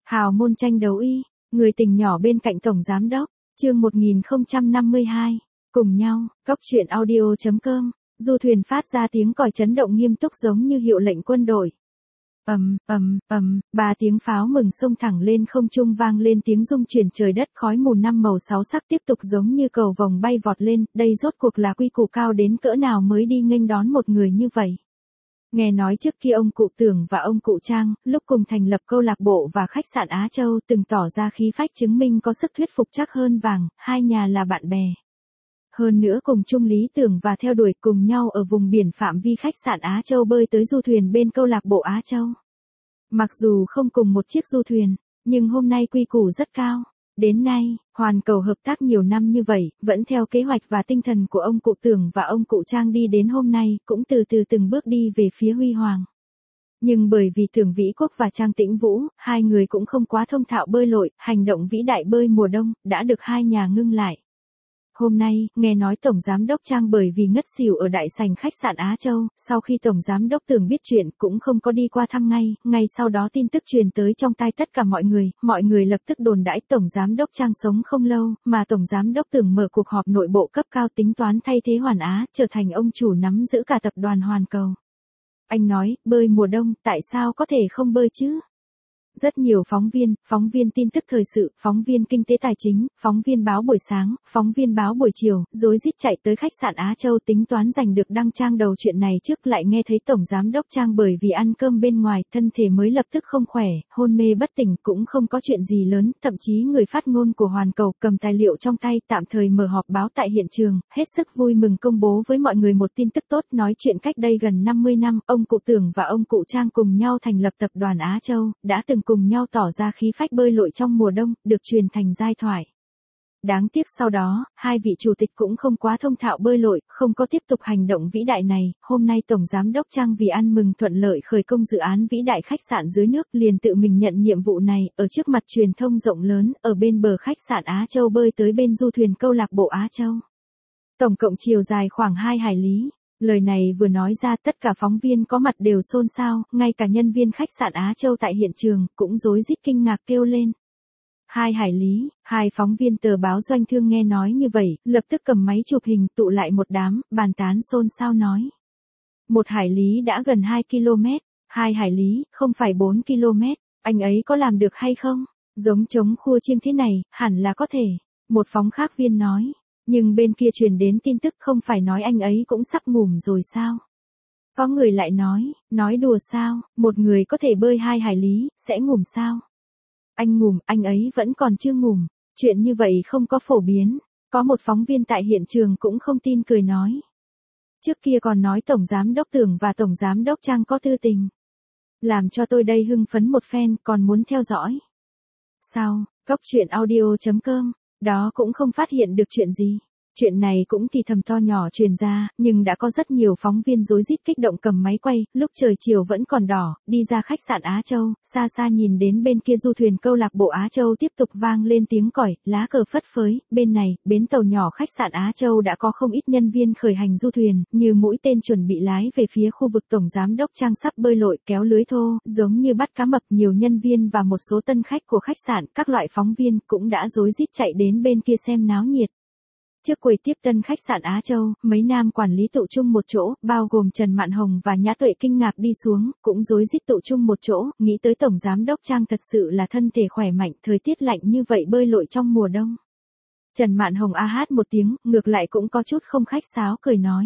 Hào môn tranh đấu y, người tình nhỏ bên cạnh tổng giám đốc, chương 1052, cùng nhau, cốc truyện audio.com, du thuyền phát ra tiếng còi chấn động nghiêm túc giống như hiệu lệnh quân đội. Ba tiếng pháo mừng xông thẳng lên không trung vang lên tiếng rung chuyển trời đất, khói mù năm màu sáu sắc tiếp tục giống như cầu vồng bay vọt lên, đây rốt cuộc là quy củ cao đến cỡ nào mới đi nghênh đón một người như vậy. Nghe nói trước kia ông cụ Tưởng và ông cụ Trang, lúc cùng thành lập câu lạc bộ và khách sạn Á Châu từng tỏ ra khí phách chứng minh có sức thuyết phục chắc hơn vàng, hai nhà là bạn bè. Hơn nữa cùng chung lý tưởng và theo đuổi cùng nhau ở vùng biển phạm vi khách sạn Á Châu bơi tới du thuyền bên câu lạc bộ Á Châu. Mặc dù không cùng một chiếc du thuyền, nhưng hôm nay quy củ rất cao. Đến nay, hoàn cầu hợp tác nhiều năm như vậy, vẫn theo kế hoạch và tinh thần của ông cụ Tưởng và ông cụ Trang đi đến hôm nay, cũng từ từ từng bước đi về phía huy hoàng. Nhưng bởi vì Tưởng Vĩ Quốc và Trang Tĩnh Vũ, hai người cũng không quá thông thạo bơi lội, hành động vĩ đại bơi mùa đông, đã được hai nhà ngưng lại. Hôm nay, nghe nói Tổng Giám đốc Trang bởi vì ngất xỉu ở đại sảnh khách sạn Á Châu, sau khi Tổng Giám đốc Tưởng biết chuyện cũng không có đi qua thăm ngay sau đó tin tức truyền tới trong tai tất cả mọi người lập tức đồn đãi Tổng Giám đốc Trang sống không lâu, mà Tổng Giám đốc Tưởng mở cuộc họp nội bộ cấp cao tính toán thay thế Hoàn Á, trở thành ông chủ nắm giữ cả tập đoàn Hoàn Cầu. Anh nói, bơi mùa đông, tại sao có thể không bơi chứ? Rất nhiều phóng viên tin tức thời sự, phóng viên kinh tế tài chính, phóng viên báo buổi sáng, phóng viên báo buổi chiều, rối rít chạy tới khách sạn Á Châu tính toán giành được đăng trang đầu chuyện này trước, lại nghe thấy Tổng Giám đốc Trang bởi vì ăn cơm bên ngoài, thân thể mới lập tức không khỏe, hôn mê bất tỉnh, cũng không có chuyện gì lớn, thậm chí người phát ngôn của Hoàn Cầu cầm tài liệu trong tay tạm thời mở họp báo tại hiện trường, hết sức vui mừng công bố với mọi người một tin tức tốt, nói chuyện cách đây gần 50 năm, ông cụ Tưởng và ông cụ Trang cùng nhau thành lập tập đoàn Á Châu, đã từng cùng nhau tỏ ra khí phách bơi lội trong mùa đông, được truyền thành giai thoại. Đáng tiếc sau đó, hai vị chủ tịch cũng không quá thông thạo bơi lội, không có tiếp tục hành động vĩ đại này. Hôm nay Tổng Giám đốc Trang vì ăn mừng thuận lợi khởi công dự án vĩ đại khách sạn dưới nước, liền tự mình nhận nhiệm vụ này, ở trước mặt truyền thông rộng lớn, ở bên bờ khách sạn Á Châu bơi tới bên du thuyền câu lạc bộ Á Châu. Tổng cộng chiều dài khoảng 2 hải lý. Lời này vừa nói ra tất cả phóng viên có mặt đều xôn xao, ngay cả nhân viên khách sạn Á Châu tại hiện trường cũng rối rít kinh ngạc kêu lên. 2 hải lý, hai phóng viên tờ báo Doanh Thương nghe nói như vậy, lập tức cầm máy chụp hình tụ lại một đám, bàn tán xôn xao nói. 1 hải lý đã gần 2 km, 2 hải lý, không phải 4 km, anh ấy có làm được hay không? Giống trống khua chiêng thế này, hẳn là có thể. Một phóng khác viên nói. Nhưng bên kia truyền đến tin tức không phải nói anh ấy cũng sắp ngủm rồi sao? Có người lại nói đùa sao, một người có thể bơi 2 hải lý, sẽ ngủm sao? Anh ngủm, anh ấy vẫn còn chưa ngủm, chuyện như vậy không có phổ biến. Có một phóng viên tại hiện trường cũng không tin cười nói. Trước kia còn nói Tổng Giám đốc Tưởng và Tổng Giám đốc Trang có tư tình. Làm cho tôi đây hưng phấn một phen, còn muốn theo dõi. Sao, cốc truyện audio.com. Đó cũng không phát hiện được chuyện gì. Chuyện này cũng thì thầm to nhỏ truyền ra, nhưng đã có rất nhiều phóng viên rối rít kích động cầm máy quay, lúc trời chiều vẫn còn đỏ, đi ra khách sạn Á Châu, xa xa nhìn đến bên kia du thuyền câu lạc bộ Á Châu tiếp tục vang lên tiếng còi, lá cờ phất phới, bên này, bến tàu nhỏ khách sạn Á Châu đã có không ít nhân viên khởi hành du thuyền, như mũi tên chuẩn bị lái về phía khu vực Tổng Giám đốc Trang sắp bơi lội kéo lưới thô, giống như bắt cá mập, nhiều nhân viên và một số tân khách của khách sạn, các loại phóng viên cũng đã rối rít chạy đến bên kia xem náo nhiệt. Trước quầy tiếp tân khách sạn Á Châu, mấy nam quản lý tụ chung một chỗ, bao gồm Trần Mạn Hồng và Nhã Tuệ kinh ngạc đi xuống, cũng rối rít tụ chung một chỗ, nghĩ tới Tổng Giám đốc Trang thật sự là thân thể khỏe mạnh, thời tiết lạnh như vậy bơi lội trong mùa đông. Trần Mạn Hồng a hát một tiếng, ngược lại cũng có chút không khách sáo cười nói.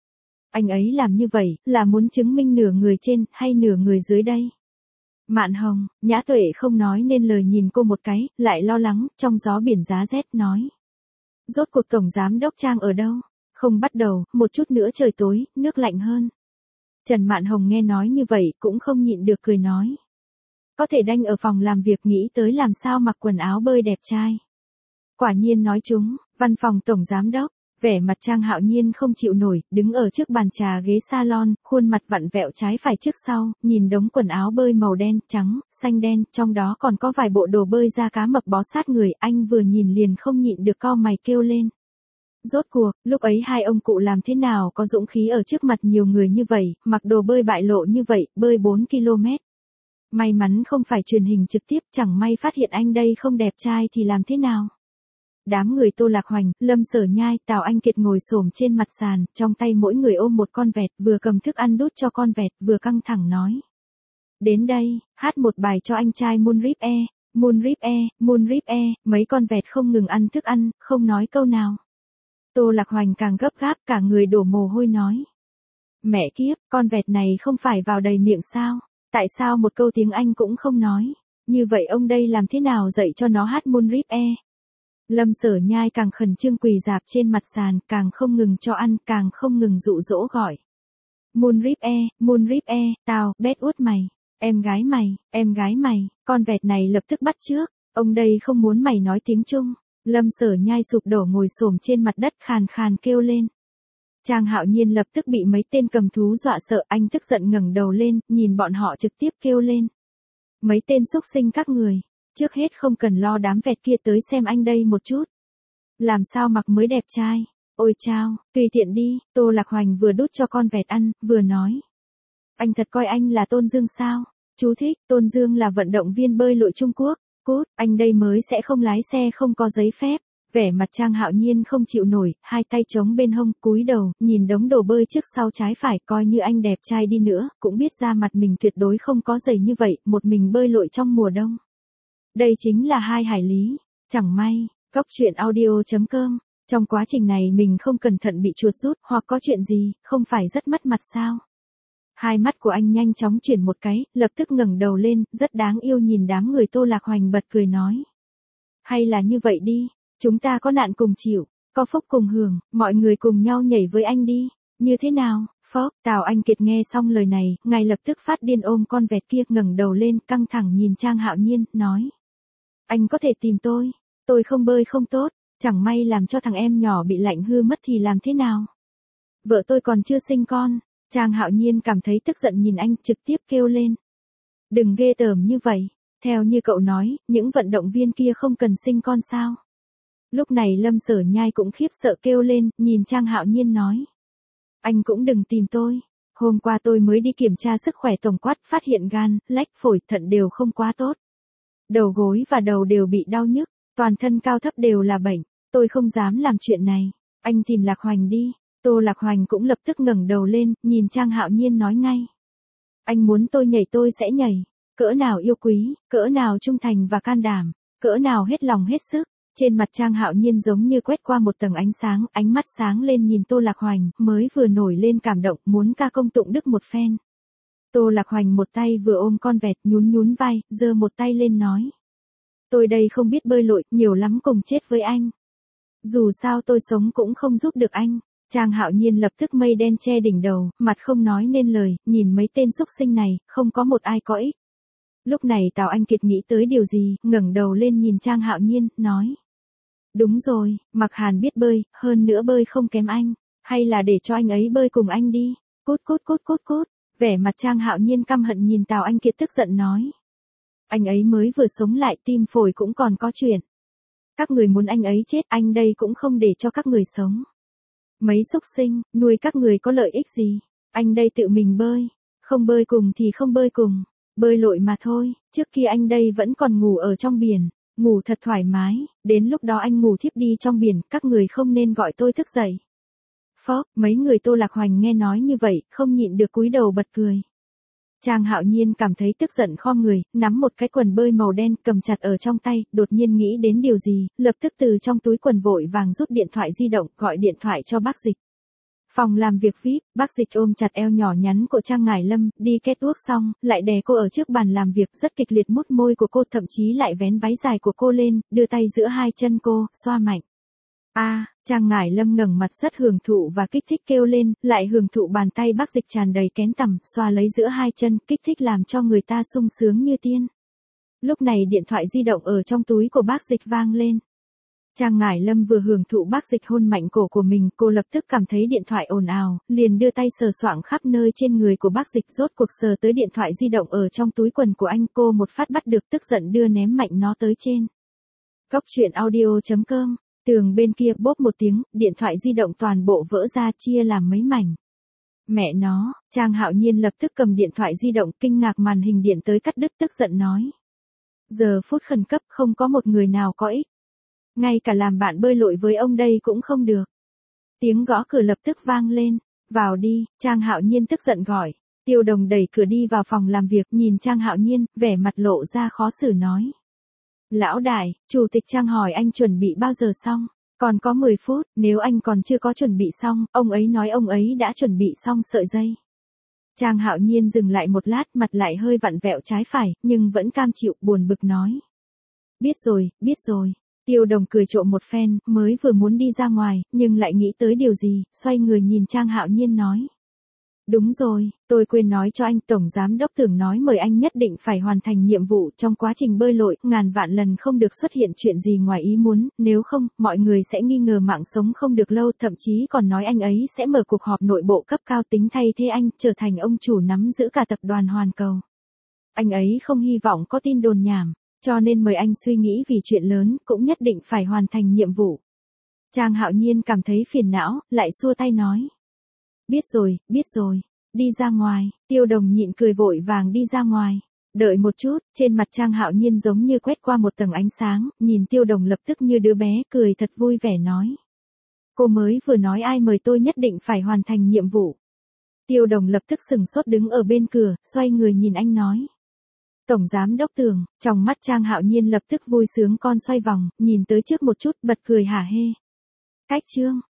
Anh ấy làm như vậy, là muốn chứng minh nửa người trên, hay nửa người dưới đây? Mạn Hồng, Nhã Tuệ không nói nên lời nhìn cô một cái, lại lo lắng, trong gió biển giá rét nói. Rốt cuộc Tổng Giám đốc Trang ở đâu? Không bắt đầu, một chút nữa trời tối, nước lạnh hơn. Trần Mạn Hồng nghe nói như vậy cũng không nhịn được cười nói. Có thể đanh ở phòng làm việc nghĩ tới làm sao mặc quần áo bơi đẹp trai. Quả nhiên nói chúng, văn phòng Tổng Giám đốc, vẻ mặt Trang hạo nhiên không chịu nổi, đứng ở trước bàn trà ghế salon, khuôn mặt vặn vẹo trái phải trước sau, nhìn đống quần áo bơi màu đen, trắng, xanh đen, trong đó còn có vài bộ đồ bơi da cá mập bó sát người, anh vừa nhìn liền không nhịn được cau mày kêu lên. Rốt cuộc, lúc ấy hai ông cụ làm thế nào có dũng khí ở trước mặt nhiều người như vậy, mặc đồ bơi bại lộ như vậy, bơi 4 km. May mắn không phải truyền hình trực tiếp, chẳng may phát hiện anh đây không đẹp trai thì làm thế nào? Đám người Tô Lạc Hoành, Lâm Sở Nhai, Tào Anh Kiệt ngồi xổm trên mặt sàn, trong tay mỗi người ôm một con vẹt, vừa cầm thức ăn đút cho con vẹt, vừa căng thẳng nói. Đến đây, hát một bài cho anh trai Moonrip E, Moonrip E, Moonrip E, mấy con vẹt không ngừng ăn thức ăn, không nói câu nào. Tô Lạc Hoành càng gấp gáp, cả người đổ mồ hôi nói. Mẹ kiếp, con vẹt này không phải vào đầy miệng sao? Tại sao một câu tiếng Anh cũng không nói? Như vậy ông đây làm thế nào dạy cho nó hát Moonrip E? Lâm Sở Nhai càng khẩn trương quỳ dạp trên mặt sàn, càng không ngừng cho ăn, càng không ngừng dụ dỗ gọi. Moonrip E, tao, bét út mày, em gái mày, con vẹt này lập tức bắt trước, ông đây không muốn mày nói tiếng Trung. Lâm Sở Nhai sụp đổ ngồi xổm trên mặt đất khàn khàn kêu lên. Trang Hạo Nhiên lập tức bị mấy tên cầm thú dọa sợ, anh tức giận ngẩng đầu lên, nhìn bọn họ trực tiếp kêu lên. Mấy tên xúc sinh các người, trước hết không cần lo đám vẹt kia tới xem anh đây một chút. Làm sao mặc mới đẹp trai, ôi chao, tùy tiện đi, Tô Lạc Hoành vừa đút cho con vẹt ăn, vừa nói. Anh thật coi anh là Tôn Dương sao? Chú thích, Tôn Dương là vận động viên bơi lội Trung Quốc, cút, anh đây mới sẽ không lái xe không có giấy phép. Vẻ mặt Trang Hạo Nhiên không chịu nổi, hai tay chống bên hông, cúi đầu, nhìn đống đồ bơi trước sau trái phải, coi như anh đẹp trai đi nữa, cũng biết ra mặt mình tuyệt đối không có giày như vậy, một mình bơi lội trong mùa đông. Đây chính là hai hải lý, chẳng may, Cóc Truyện Audio.com, trong quá trình này mình không cẩn thận bị chuột rút, hoặc có chuyện gì, không phải rất mất mặt sao? Hai mắt của anh nhanh chóng chuyển một cái, lập tức ngẩng đầu lên, rất đáng yêu nhìn đám người Tô Lạc Hoành bật cười nói. Hay là như vậy đi, chúng ta có nạn cùng chịu, có phúc cùng hưởng, mọi người cùng nhau nhảy với anh đi, như thế nào? Phốc, Tào Anh Kiệt nghe xong lời này, ngay lập tức phát điên ôm con vẹt kia, ngẩng đầu lên, căng thẳng nhìn Trang Hạo Nhiên, nói. Anh có thể tìm tôi không bơi không tốt, chẳng may làm cho thằng em nhỏ bị lạnh hư mất thì làm thế nào? Vợ tôi còn chưa sinh con. Trang Hạo Nhiên cảm thấy tức giận nhìn anh, trực tiếp kêu lên. Đừng ghê tởm như vậy, theo như cậu nói, những vận động viên kia không cần sinh con sao? Lúc này Lâm Sở Nhai cũng khiếp sợ kêu lên, nhìn Trang Hạo Nhiên nói. Anh cũng đừng tìm tôi, hôm qua tôi mới đi kiểm tra sức khỏe tổng quát, phát hiện gan, lách, phổi, thận đều không quá tốt. Đầu gối và đầu đều bị đau nhức, toàn thân cao thấp đều là bệnh, tôi không dám làm chuyện này, anh tìm Lạc Hoành đi. Tô Lạc Hoành cũng lập tức ngẩng đầu lên, nhìn Trang Hạo Nhiên nói ngay. Anh muốn tôi nhảy tôi sẽ nhảy, cỡ nào yêu quý, cỡ nào trung thành và can đảm, cỡ nào hết lòng hết sức. Trên mặt Trang Hạo Nhiên giống như quét qua một tầng ánh sáng, ánh mắt sáng lên nhìn Tô Lạc Hoành, mới vừa nổi lên cảm động, muốn ca công tụng đức một phen. Tô Lạc Hoành một tay vừa ôm con vẹt, nhún vai, giơ một tay lên nói. Tôi đây không biết bơi lội, nhiều lắm cùng chết với anh. Dù sao tôi sống cũng không giúp được anh. Trang Hạo Nhiên lập tức mây đen che đỉnh đầu, mặt không nói nên lời, nhìn mấy tên xúc sinh này, không có một ai có ích. Lúc này Tào Anh Kiệt nghĩ tới điều gì, ngẩng đầu lên nhìn Trang Hạo Nhiên, nói. Đúng rồi, Mạc Hàn biết bơi, hơn nữa bơi không kém anh, hay là để cho anh ấy bơi cùng anh đi. Cút. Vẻ mặt Trang Hạo Nhiên căm hận nhìn Tào Anh Kiệt tức giận nói. Anh ấy mới vừa sống lại, tim phổi cũng còn có chuyện. Các người muốn anh ấy chết, anh đây cũng không để cho các người sống. Mấy xúc sinh, nuôi các người có lợi ích gì? Anh đây tự mình bơi, không bơi cùng thì không bơi cùng, bơi lội mà thôi, trước kia anh đây vẫn còn ngủ ở trong biển, ngủ thật thoải mái, đến lúc đó anh ngủ thiếp đi trong biển, các người không nên gọi tôi thức dậy. Phốc, mấy người Tô Lạc Hoành nghe nói như vậy, không nhịn được cúi đầu bật cười. Trang Hạo Nhiên cảm thấy tức giận khom người, nắm một cái quần bơi màu đen cầm chặt ở trong tay, đột nhiên nghĩ đến điều gì, lập tức từ trong túi quần vội vàng rút điện thoại di động, gọi điện thoại cho bác Dịch. Phòng làm việc VIP, bác Dịch ôm chặt eo nhỏ nhắn của Trang Ngải Lâm, đi kết ước xong, lại đè cô ở trước bàn làm việc, rất kịch liệt mút môi của cô, thậm chí lại vén váy dài của cô lên, đưa tay giữa hai chân cô, xoa mạnh. Trang Ngải Lâm ngẩng mặt rất hưởng thụ và kích thích kêu lên, lại hưởng thụ bàn tay bác Dịch tràn đầy kén tằm, xoa lấy giữa hai chân, kích thích làm cho người ta sung sướng như tiên. Lúc này điện thoại di động ở trong túi của bác Dịch vang lên. Trang Ngải Lâm vừa hưởng thụ bác Dịch hôn mạnh cổ của mình, cô lập tức cảm thấy điện thoại ồn ào, liền đưa tay sờ soạng khắp nơi trên người của bác Dịch, rốt cuộc sờ tới điện thoại di động ở trong túi quần của anh, cô một phát bắt được, tức giận đưa ném mạnh nó tới trên. Cóc Truyện Audio.com. Tường bên kia bốp một tiếng, điện thoại di động toàn bộ vỡ ra, chia làm mấy mảnh. Mẹ nó, Trang Hạo Nhiên lập tức cầm điện thoại di động, kinh ngạc màn hình điện tới cắt đứt, tức giận nói. Giờ phút khẩn cấp không có một người nào có ích. Ngay cả làm bạn bơi lội với ông đây cũng không được. Tiếng gõ cửa lập tức vang lên. Vào đi, Trang Hạo Nhiên tức giận gọi. Tiêu Đồng đẩy cửa đi vào phòng làm việc, nhìn Trang Hạo Nhiên, vẻ mặt lộ ra khó xử nói. Lão đại, chủ tịch Trang hỏi anh chuẩn bị bao giờ xong? Còn có 10 phút, nếu anh còn chưa có chuẩn bị xong, ông ấy nói ông ấy đã chuẩn bị xong sợi dây. Trang Hạo Nhiên dừng lại một lát, mặt lại hơi vặn vẹo trái phải, nhưng vẫn cam chịu, buồn bực nói. Biết rồi. Tiêu Đồng cười trộm một phen, mới vừa muốn đi ra ngoài, nhưng lại nghĩ tới điều gì, xoay người nhìn Trang Hạo Nhiên nói. Đúng rồi, tôi quên nói cho anh, Tổng Giám Đốc Tưởng nói mời anh nhất định phải hoàn thành nhiệm vụ trong quá trình bơi lội, ngàn vạn lần không được xuất hiện chuyện gì ngoài ý muốn, nếu không, mọi người sẽ nghi ngờ mạng sống không được lâu, thậm chí còn nói anh ấy sẽ mở cuộc họp nội bộ cấp cao tính thay thế anh, trở thành ông chủ nắm giữ cả tập đoàn Hoàn Cầu. Anh ấy không hy vọng có tin đồn nhảm, cho nên mời anh suy nghĩ vì chuyện lớn, cũng nhất định phải hoàn thành nhiệm vụ. Trang Hạo Nhiên cảm thấy phiền não, lại xua tay nói. Biết rồi, đi ra ngoài, Tiêu Đồng nhịn cười vội vàng đi ra ngoài. Đợi một chút, trên mặt Trang Hạo Nhiên giống như quét qua một tầng ánh sáng, nhìn Tiêu Đồng lập tức như đứa bé, cười thật vui vẻ nói. Cô mới vừa nói ai mời tôi nhất định phải hoàn thành nhiệm vụ. Tiêu Đồng lập tức sừng sốt đứng ở bên cửa, xoay người nhìn anh nói. Tổng Giám Đốc Tưởng, trong mắt Trang Hạo Nhiên lập tức vui sướng con xoay vòng, nhìn tới trước một chút, bật cười hả hê. Cách chương.